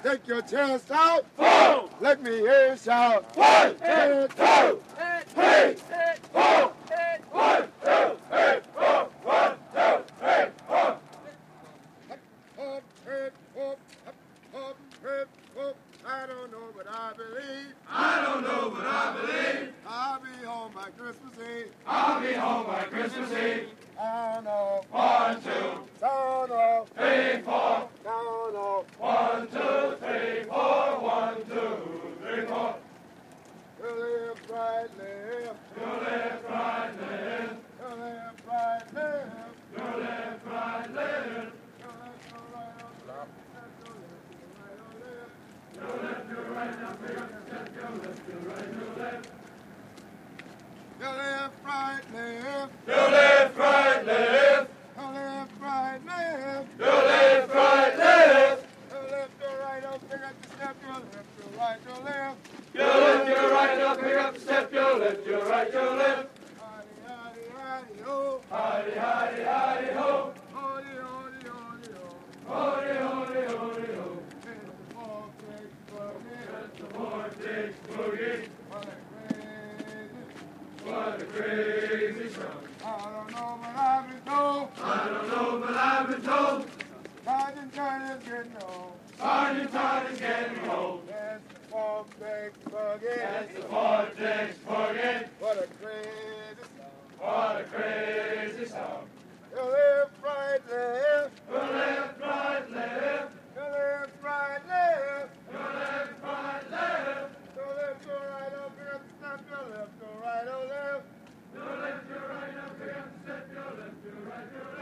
Stick your chest out. 4. Let me hear you shout. 1, 2, 1, 2, 3, 4. 1, 2, 3, 4. 1, 2, 3, 4. Up, trip, up, up, trip, up. I don't know, but I believe. I don't know, but I believe I'll be home by Christmas Eve. I'll be home by Christmas Eve. Sound off, 1, 2, sound off, 3, 4. sound off. 1, 2, 3, 4. 1, 2, 3, 4. To live, right, live. To live, right, live. To live, right, live. To live, right, live. To live, to right, oh, live. Your left, your right, now pick up the step. Your left, your right, your left. To live, right, live. To live, right, live. To live, right, live. To live, right, live. To left, to right, oh, pick up the step. To left, to right, to live. Your left, your right, now pick up the step. Your left, your right, your left. Hidey, hidey, hidey, ho. Hidey, hidey, hidey, ho. Hody, hody, hody, ho. Hody, hody, hody, ho. It's the vortex That's the vortex boogie. boogie. What a crazy. What a crazy song. I don't know, but I've been told. I don't know, but I've been told. Sergeant Turner's getting old. Sergeant Todd is getting old. That's the vortex boogie. That's the vortex boogie. What a crazy song. What a crazy song. To live, right, live. To live, right, live. To live, right, live. To live, right, live. To left, to right, oh, pick up the step. To left, to right, oh, live. To left, your right, now pick up the step. Your left, your right, your left.